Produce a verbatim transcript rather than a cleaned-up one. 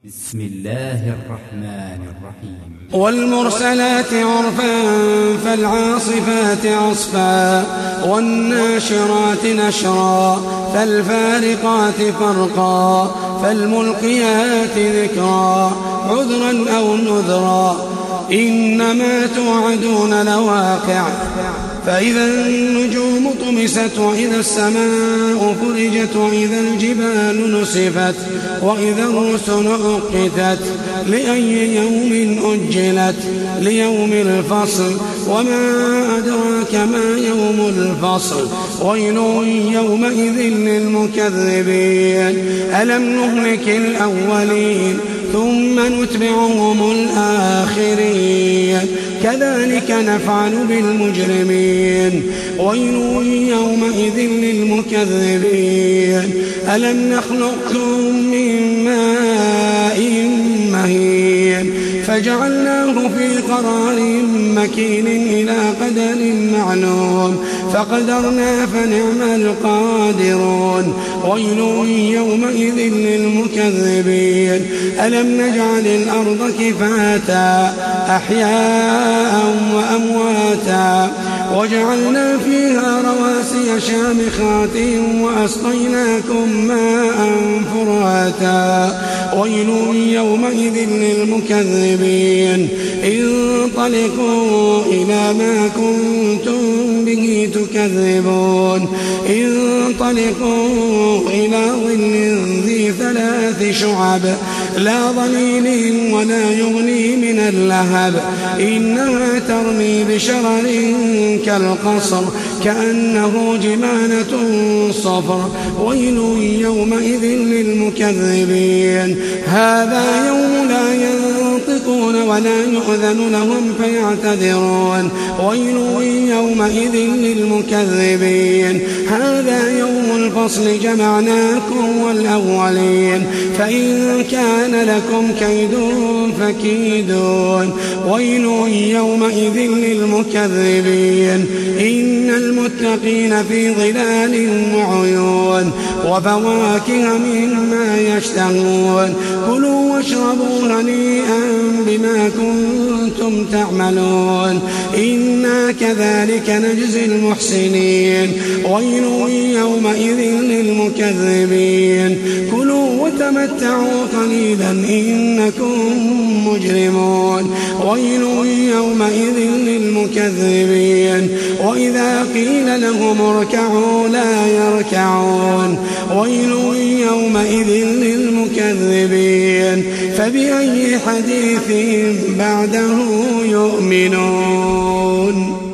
بسم الله الرحمن الرحيم. والمرسلات عرفا فالعاصفات عصفا والناشرات نشرا فالفارقات فرقا فالملقيات ذكرا عذرا أو نذرا إنما توعدون لواقع فإذا النجوم طمست وإذا السماء فرجت وإذا الجبال نسفت وإذا الرسل أقتت لأي يوم أجلت ليوم الفصل وما أدراك ما يوم الفصل ويل يومئذ للمكذبين ألم نهلك الأولين ثم نتبعهم الآخرين كذلك نفعل بالمجرمين ويل يومئذ للمكذبين ألم نخلقكم من ماء مهين فجعلناه في قرار مكين إلى قدر معلوم فقدرنا فنعم القادرون ويل يومئذ للمكذبين ألم نجعل الأرض كفاتا أحياء وأمواتا وجعلنا فيها رواسي شامخات وأسقيناكم ماء فراتا ويل يومئذ للمكذبين انطلقوا إلى ما كنتم به تكذبون انطلقوا إلى ظل ذي ثلاث شعب لا ظليل ولا يغني من اللهب إنها ترمي بشرر كالقصر كأنه جمالة صفر ويل يومئذ للمكذبين هذا يوم لا ينطقون ولا يؤذن لهم فيعتذرون ويل يومئذ للمكذبين هذا يوم الفصل جمعناكم والأولين فإن كان لكم كيد فكيدون ويل يومئذ للمكذبين إن المتقين في ظلال وعيون وفواكه مما يشتهون كلوا واشربوا هنيئا بما كنتم تعملون إنا كذلك نجزي المحسنين ويل يومئذ للمكذبين كلوا وتمتعوا قليلا إنكم مجرمون ويل يومئذ للمكذبين وإذا قيل لهم اركعوا لا يركعون ويل يومئذ للمكذبين فبأي حديث بعده يؤمنون.